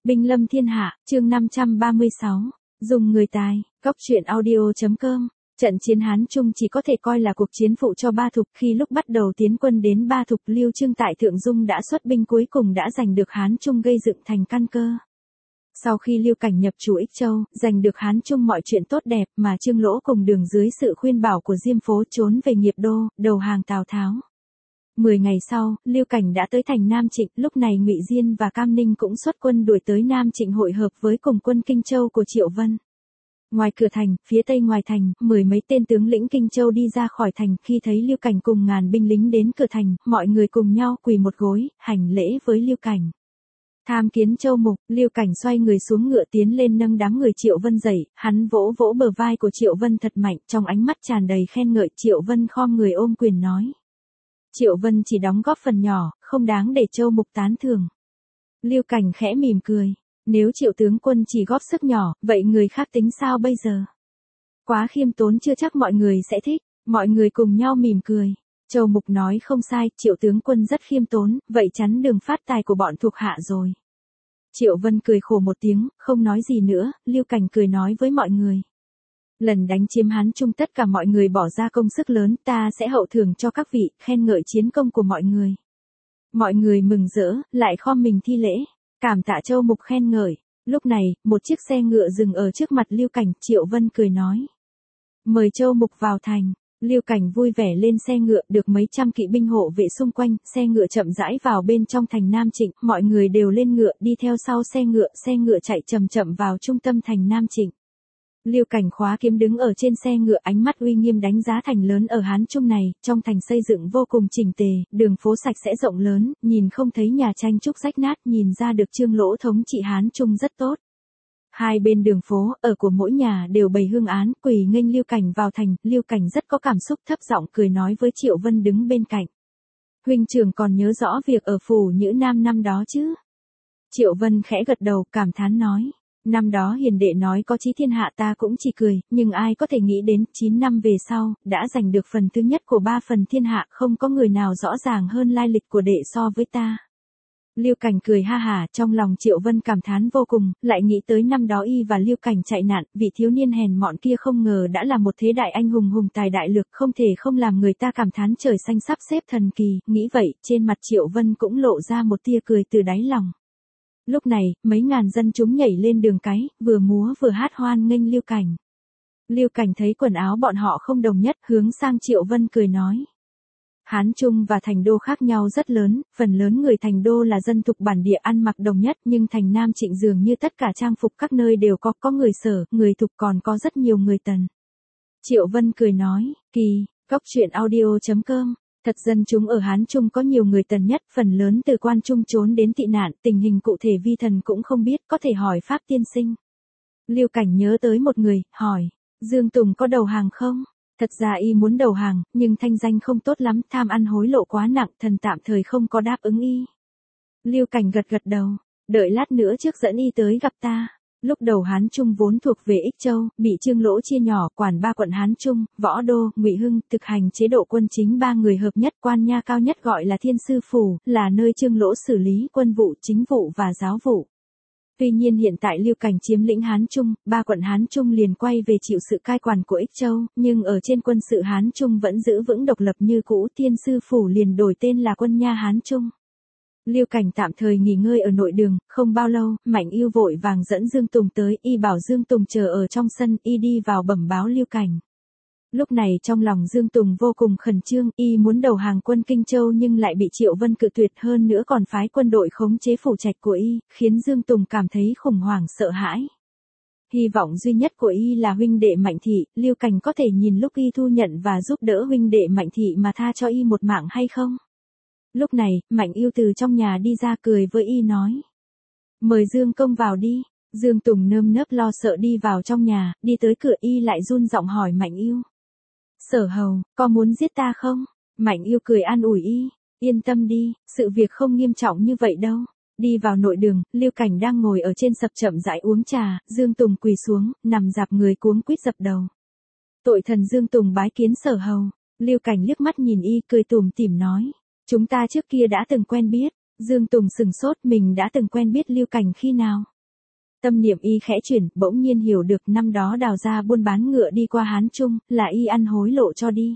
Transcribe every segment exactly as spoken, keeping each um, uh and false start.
Binh lâm thiên hạ, chương năm trăm ba mươi sáu, dùng người tài, góc truyện audio.com. Trận chiến Hán Trung chỉ có thể coi là cuộc chiến phụ cho Ba Thục. Khi lúc bắt đầu tiến quân đến Ba Thục, Lưu Trương tại Thượng Dung đã xuất binh, cuối cùng đã giành được Hán Trung, gây dựng thành căn cơ. Sau khi Lưu Cảnh nhập chủ Ích Châu, giành được Hán Trung, mọi chuyện tốt đẹp, mà Trương Lỗ cùng Đường dưới sự khuyên bảo của Diêm Phố trốn về Nghiệp Đô, đầu hàng Tào Tháo. Mười ngày sau, Lưu Cảnh đã tới thành Nam Trịnh. Lúc này Ngụy Diên và Cam Ninh cũng xuất quân đuổi tới Nam Trịnh hội hợp với cùng quân Kinh Châu của Triệu Vân. Ngoài cửa thành, phía tây ngoài thành, mười mấy tên tướng lĩnh Kinh Châu đi ra khỏi thành. Khi thấy Lưu Cảnh cùng ngàn binh lính đến cửa thành, mọi người cùng nhau quỳ một gối, hành lễ với Lưu Cảnh. Tham kiến Châu Mục. Lưu Cảnh xoay người xuống ngựa tiến lên nâng đám người Triệu Vân dậy, hắn vỗ vỗ bờ vai của Triệu Vân thật mạnh, trong ánh mắt tràn đầy khen ngợi. Triệu Vân khom người ôm quyền nói: Triệu Vân chỉ đóng góp phần nhỏ, không đáng để Châu Mục tán thưởng. Lưu Cảnh khẽ mỉm cười: Nếu Triệu tướng quân chỉ góp sức nhỏ, vậy người khác tính sao bây giờ? Quá khiêm tốn chưa chắc mọi người sẽ thích. Mọi người cùng nhau mỉm cười. Châu Mục nói không sai, Triệu tướng quân rất khiêm tốn, vậy chắn đường phát tài của bọn thuộc hạ rồi. Triệu Vân cười khổ một tiếng, không nói gì nữa. Lưu Cảnh cười nói với mọi người: Lần đánh chiếm Hán Trung tất cả mọi người bỏ ra công sức lớn, ta sẽ hậu thưởng cho các vị, khen ngợi chiến công của mọi người. Mọi người mừng rỡ, lại khom mình thi lễ, cảm tạ Châu Mục khen ngợi. Lúc này, một chiếc xe ngựa dừng ở trước mặt Lưu Cảnh. Triệu Vân cười nói: Mời Châu Mục vào thành. Lưu Cảnh vui vẻ lên xe ngựa, được mấy trăm kỵ binh hộ vệ xung quanh, xe ngựa chậm rãi vào bên trong thành Nam Trịnh, mọi người đều lên ngựa, đi theo sau xe ngựa, xe ngựa chạy chậm chậm vào trung tâm thành Nam Trịnh. Lưu Cảnh khóa kiếm đứng ở trên xe ngựa, ánh mắt uy nghiêm đánh giá thành lớn ở Hán Trung này. Trong thành xây dựng vô cùng chỉnh tề, đường phố sạch sẽ rộng lớn, nhìn không thấy nhà tranh trúc rách nát, nhìn ra được Trương Lỗ thống trị Hán Trung rất tốt. Hai bên đường phố, ở của mỗi nhà đều bày hương án, quỳ nghênh Lưu Cảnh vào thành. Lưu Cảnh rất có cảm xúc, thấp giọng cười nói với Triệu Vân đứng bên cạnh: Huynh trưởng còn nhớ rõ việc ở phủ Nhữ Nam năm đó chứ? Triệu Vân khẽ gật đầu, cảm thán nói: Năm đó hiền đệ nói có chí thiên hạ, ta cũng chỉ cười, nhưng ai có thể nghĩ đến, chín năm về sau, đã giành được phần thứ nhất của ba phần thiên hạ, không có người nào rõ ràng hơn lai lịch của đệ so với ta. Lưu Cảnh cười ha hả, trong lòng Triệu Vân cảm thán vô cùng, lại nghĩ tới năm đó y và Lưu Cảnh chạy nạn, vị thiếu niên hèn mọn kia không ngờ đã là một thế đại anh hùng, hùng tài đại lược, không thể không làm người ta cảm thán trời xanh sắp xếp thần kỳ. Nghĩ vậy, trên mặt Triệu Vân cũng lộ ra một tia cười từ đáy lòng. Lúc này, mấy ngàn dân chúng nhảy lên đường cái, vừa múa vừa hát hoan nghênh Lưu Cảnh. Lưu Cảnh thấy quần áo bọn họ không đồng nhất, hướng sang Triệu Vân cười nói: Hán Trung và thành đô khác nhau rất lớn, phần lớn người thành đô là dân thục bản địa ăn mặc đồng nhất, nhưng thành Nam Trịnh dường như tất cả trang phục các nơi đều có, có người Sở, người thục, còn có rất nhiều người Tần. Triệu Vân cười nói: Kỳ, góc truyện audio.com. Thật dân chúng ở Hán Trung có nhiều người Tần nhất, phần lớn từ quan trung trốn đến tị nạn, tình hình cụ thể vi thần cũng không biết, có thể hỏi Pháp tiên sinh. Lưu Cảnh nhớ tới một người, hỏi: Dương Tùng có đầu hàng không? Thật ra y muốn đầu hàng, nhưng thanh danh không tốt lắm, tham ăn hối lộ quá nặng, thần tạm thời không có đáp ứng y. Lưu Cảnh gật gật đầu: Đợi lát nữa trước dẫn y tới gặp ta. Lúc đầu Hán Trung vốn thuộc về Ích Châu, bị Trương Lỗ chia nhỏ, quản ba quận Hán Trung, Võ Đô, Ngụy Hưng, thực hành chế độ quân chính ba người hợp nhất, quan nha cao nhất gọi là Thiên Sư Phủ, là nơi Trương Lỗ xử lý quân vụ, chính vụ và giáo vụ. Tuy nhiên hiện tại Lưu Cảnh chiếm lĩnh Hán Trung, ba quận Hán Trung liền quay về chịu sự cai quản của Ích Châu, nhưng ở trên quân sự Hán Trung vẫn giữ vững độc lập như cũ, Thiên Sư Phủ liền đổi tên là quân nha Hán Trung. Lưu Cảnh tạm thời nghỉ ngơi ở nội đường, không bao lâu, Mạnh Ưu vội vàng dẫn Dương Tùng tới, y bảo Dương Tùng chờ ở trong sân, y đi vào bẩm báo Lưu Cảnh. Lúc này trong lòng Dương Tùng vô cùng khẩn trương, y muốn đầu hàng quân Kinh Châu nhưng lại bị Triệu Vân cự tuyệt, hơn nữa còn phái quân đội khống chế phủ trạch của y, khiến Dương Tùng cảm thấy khủng hoảng sợ hãi. Hy vọng duy nhất của y là huynh đệ Mạnh Thị, Lưu Cảnh có thể nhìn lúc y thu nhận và giúp đỡ huynh đệ Mạnh Thị mà tha cho y một mạng hay không? Lúc này, Mạnh Ưu từ trong nhà đi ra, cười với y nói: Mời Dương công vào đi. Dương Tùng nơm nớp lo sợ đi vào trong nhà, đi tới cửa y lại run giọng hỏi Mạnh Ưu: Sở hầu, có muốn giết ta không? Mạnh Ưu cười an ủi y: Yên tâm đi, sự việc không nghiêm trọng như vậy đâu. Đi vào nội đường, Lưu Cảnh đang ngồi ở trên sập chậm rãi uống trà, Dương Tùng quỳ xuống, nằm dạp người cuống quýt dập đầu. Tội thần Dương Tùng bái kiến sở hầu. Lưu Cảnh liếc mắt nhìn y, cười tủm tỉm nói: Chúng ta trước kia đã từng quen biết. Dương Tùng sừng sốt, mình đã từng quen biết Lưu Cảnh khi nào? Tâm niệm y khẽ chuyển, bỗng nhiên hiểu được năm đó Đào gia buôn bán ngựa đi qua Hán Trung, là y ăn hối lộ cho đi.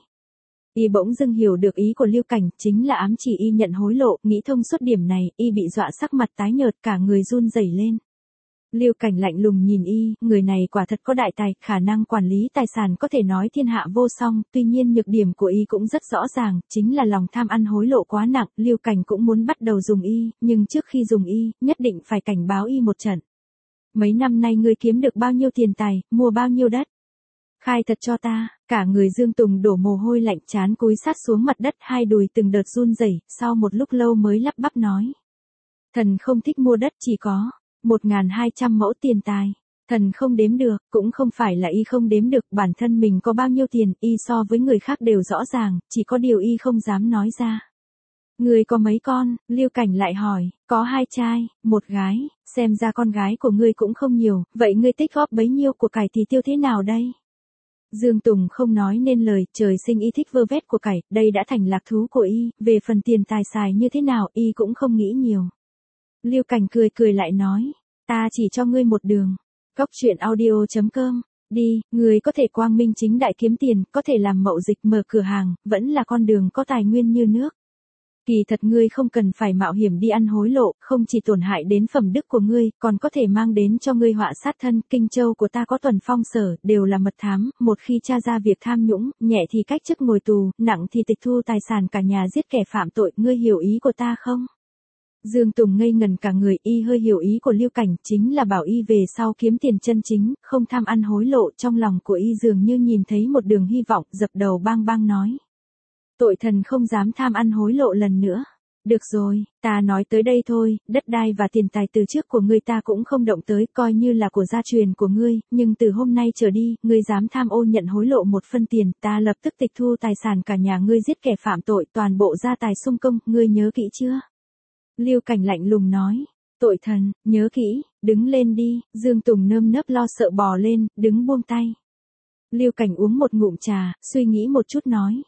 Y bỗng dưng hiểu được ý của Lưu Cảnh, chính là ám chỉ y nhận hối lộ, nghĩ thông suốt điểm này, y bị dọa sắc mặt tái nhợt, cả người run rẩy lên. Lưu Cảnh lạnh lùng nhìn y, người này quả thật có đại tài, khả năng quản lý tài sản có thể nói thiên hạ vô song, tuy nhiên nhược điểm của y cũng rất rõ ràng, chính là lòng tham ăn hối lộ quá nặng, Lưu Cảnh cũng muốn bắt đầu dùng y, nhưng trước khi dùng y, nhất định phải cảnh báo y một trận. Mấy năm nay ngươi kiếm được bao nhiêu tiền tài, mua bao nhiêu đất? Khai thật cho ta, cả người Dương Tùng đổ mồ hôi lạnh, trán cúi sát xuống mặt đất, hai đùi từng đợt run rẩy, sau một lúc lâu mới lắp bắp nói. Thần không thích mua đất, chỉ có một nghìn hai trăm mẫu tiền tài. Thần không đếm được, cũng không phải là y không đếm được, bản thân mình có bao nhiêu tiền, y so với người khác đều rõ ràng, chỉ có điều y không dám nói ra. Ngươi có mấy con? Lưu Cảnh lại hỏi, có hai trai, một gái, xem ra con gái của ngươi cũng không nhiều, vậy ngươi tích góp bấy nhiêu của cải thì tiêu thế nào đây? Dương Tùng không nói nên lời, trời sinh y thích vơ vét của cải, đây đã thành lạc thú của y, về phần tiền tài xài như thế nào y cũng không nghĩ nhiều. Lưu Cảnh cười cười lại nói, ta chỉ cho ngươi một đường. Cóc truyện audio chấm com, đi, ngươi có thể quang minh chính đại kiếm tiền, có thể làm mậu dịch mở cửa hàng, vẫn là con đường có tài nguyên như nước. Kỳ thật ngươi không cần phải mạo hiểm đi ăn hối lộ, không chỉ tổn hại đến phẩm đức của ngươi, còn có thể mang đến cho ngươi họa sát thân. Kinh Châu của ta có Tuần Phong Sở, đều là mật thám, một khi tra ra việc tham nhũng, nhẹ thì cách chức ngồi tù, nặng thì tịch thu tài sản cả nhà, giết kẻ phạm tội, ngươi hiểu ý của ta không? Dương Tùng ngây ngần cả người, y hơi hiểu ý của Lưu Cảnh, chính là bảo y về sau kiếm tiền chân chính, không tham ăn hối lộ, trong lòng của y dường như nhìn thấy một đường hy vọng, dập đầu bang bang nói. Tội thần không dám tham ăn hối lộ lần nữa. Được rồi, ta nói tới đây thôi, đất đai và tiền tài từ trước của ngươi ta cũng không động tới, coi như là của gia truyền của ngươi, nhưng từ hôm nay trở đi, ngươi dám tham ô nhận hối lộ một phân tiền, ta lập tức tịch thu tài sản cả nhà ngươi, giết kẻ phạm tội, toàn bộ gia tài sung công, ngươi nhớ kỹ chưa? Lưu Cảnh lạnh lùng nói, tội thần, nhớ kỹ, đứng lên đi. Dương Tùng nơm nớp lo sợ bò lên, đứng buông tay. Lưu Cảnh uống một ngụm trà, suy nghĩ một chút nói.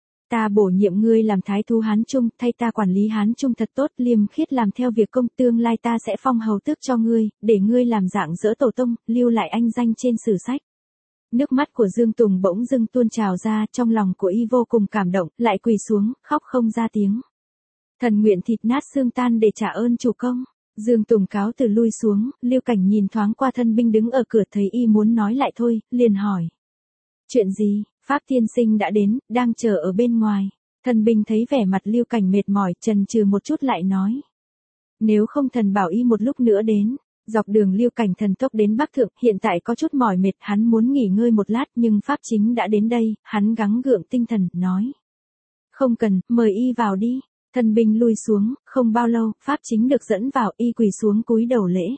Ta bổ nhiệm ngươi làm thái thú Hán Trung, thay ta quản lý Hán Trung thật tốt, liêm khiết làm theo việc công, tương lai ta sẽ phong hầu tước cho ngươi, để ngươi làm dạng dỡ tổ tông, lưu lại anh danh trên sử sách. Nước mắt của Dương Tùng bỗng dưng tuôn trào ra, trong lòng của y vô cùng cảm động, lại quỳ xuống, khóc không ra tiếng. Thần nguyện thịt nát xương tan để trả ơn chủ công. Dương Tùng cáo từ lui xuống, Lưu Cảnh nhìn thoáng qua thân binh đứng ở cửa, thấy y muốn nói lại thôi, liền hỏi. Chuyện gì? Pháp tiên sinh đã đến, đang chờ ở bên ngoài. Thần binh thấy vẻ mặt Lưu Cảnh mệt mỏi, chần chừ một chút lại nói. Nếu không thần bảo y một lúc nữa đến. Dọc đường Lưu Cảnh thần tốc đến Bắc Thượng, hiện tại có chút mỏi mệt, hắn muốn nghỉ ngơi một lát, nhưng Pháp chính đã đến đây, hắn gắng gượng tinh thần, nói. Không cần, mời y vào đi. Thần binh lui xuống, không bao lâu, Pháp chính được dẫn vào, y quỳ xuống cúi đầu lễ.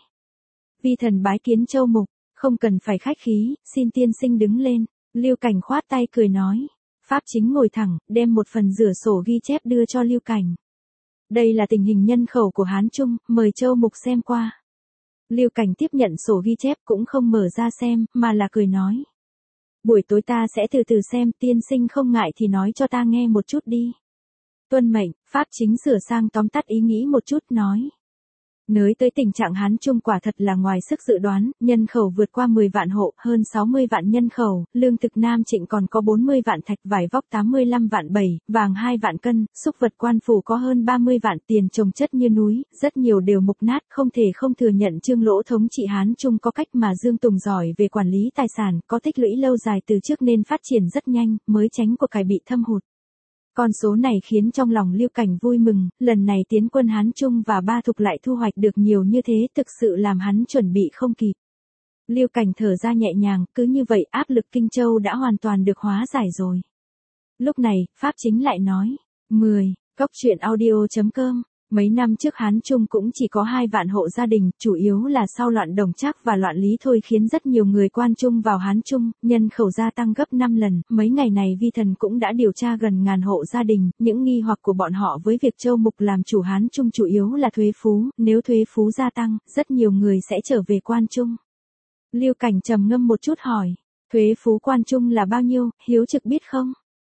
Vi thần bái kiến Châu Mục, không cần phải khách khí, xin tiên sinh đứng lên. Lưu Cảnh khoát tay cười nói. Pháp chính ngồi thẳng, đem một phần rửa sổ ghi chép đưa cho Lưu Cảnh. Đây là tình hình nhân khẩu của Hán Trung, mời Châu Mục xem qua. Lưu Cảnh tiếp nhận sổ ghi chép cũng không mở ra xem, mà là cười nói. Buổi tối ta sẽ từ từ xem, tiên sinh không ngại thì nói cho ta nghe một chút đi. Tuân mệnh, Pháp chính sửa sang tóm tắt ý nghĩ một chút, nói. Nới tới tình trạng Hán Trung quả thật là ngoài sức dự đoán, nhân khẩu vượt qua mười vạn hộ, hơn sáu mươi vạn nhân khẩu, lương thực Nam Trịnh còn có bốn mươi vạn thạch, vải vóc tám mươi lăm vạn bảy, vàng hai vạn cân, súc vật quan phủ có hơn ba mươi vạn, tiền trồng chất như núi, rất nhiều đều mục nát, không thể không thừa nhận Trương Lỗ thống trị Hán Trung có cách mà Dương Tùng giỏi về quản lý tài sản, có tích lũy lâu dài từ trước nên phát triển rất nhanh, mới tránh của cải bị thâm hụt. Con số này khiến trong lòng Lưu Cảnh vui mừng, lần này tiến quân Hán Trung và Ba Thục lại thu hoạch được nhiều như thế, thực sự làm hắn chuẩn bị không kịp. Lưu Cảnh thở ra nhẹ nhàng, cứ như vậy áp lực Kinh Châu đã hoàn toàn được hóa giải rồi. Lúc này, Pháp chính lại nói, mười, cóc truyện audio chấm com. Mấy năm trước Hán Trung cũng chỉ có hai vạn hộ gia đình, chủ yếu là sau loạn Đồng Trác và loạn Lý Thôi khiến rất nhiều người quan trung vào Hán Trung, nhân khẩu gia tăng gấp năm lần, mấy ngày này vi thần cũng đã điều tra gần ngàn hộ gia đình, những nghi hoặc của bọn họ với việc Châu Mục làm chủ Hán Trung chủ yếu là thuế phú, nếu thuế phú gia tăng, rất nhiều người sẽ trở về quan trung. Lưu Cảnh trầm ngâm một chút hỏi, thuế phú quan trung là bao nhiêu, hiếu trực biết không?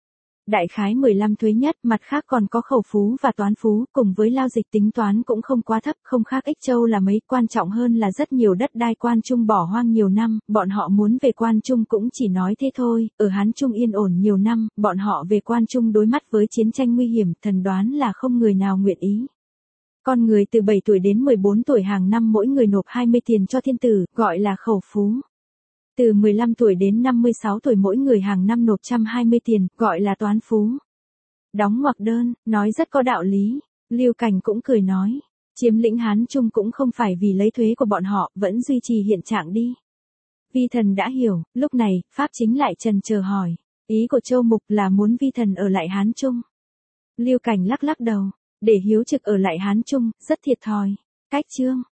Đại khái mười lăm thuế nhất, mặt khác còn có khẩu phú và toán phú, cùng với lao dịch tính toán cũng không quá thấp, không khác Ích Châu là mấy, quan trọng hơn là rất nhiều đất đai Quan Trung bỏ hoang nhiều năm, bọn họ muốn về Quan Trung cũng chỉ nói thế thôi, ở Hán Trung yên ổn nhiều năm, bọn họ về Quan Trung đối mắt với chiến tranh nguy hiểm, thần đoán là không người nào nguyện ý. Con người từ bảy tuổi đến mười bốn tuổi hàng năm mỗi người nộp hai mươi tiền cho thiên tử, gọi là khẩu phú. Từ mười lăm tuổi đến năm mươi sáu tuổi mỗi người hàng năm nộp một trăm hai mươi tiền, gọi là toán phú. Đóng ngoặc đơn, nói rất có đạo lý. Lưu Cảnh cũng cười nói, chiếm lĩnh Hán Trung cũng không phải vì lấy thuế của bọn họ, vẫn duy trì hiện trạng đi. Vi thần đã hiểu, lúc này, Pháp Chính lại trần chờ hỏi, ý của Châu Mục là muốn vi thần ở lại Hán Trung. Lưu Cảnh lắc lắc đầu, để hiếu trực ở lại Hán Trung, rất thiệt thòi. Cách chương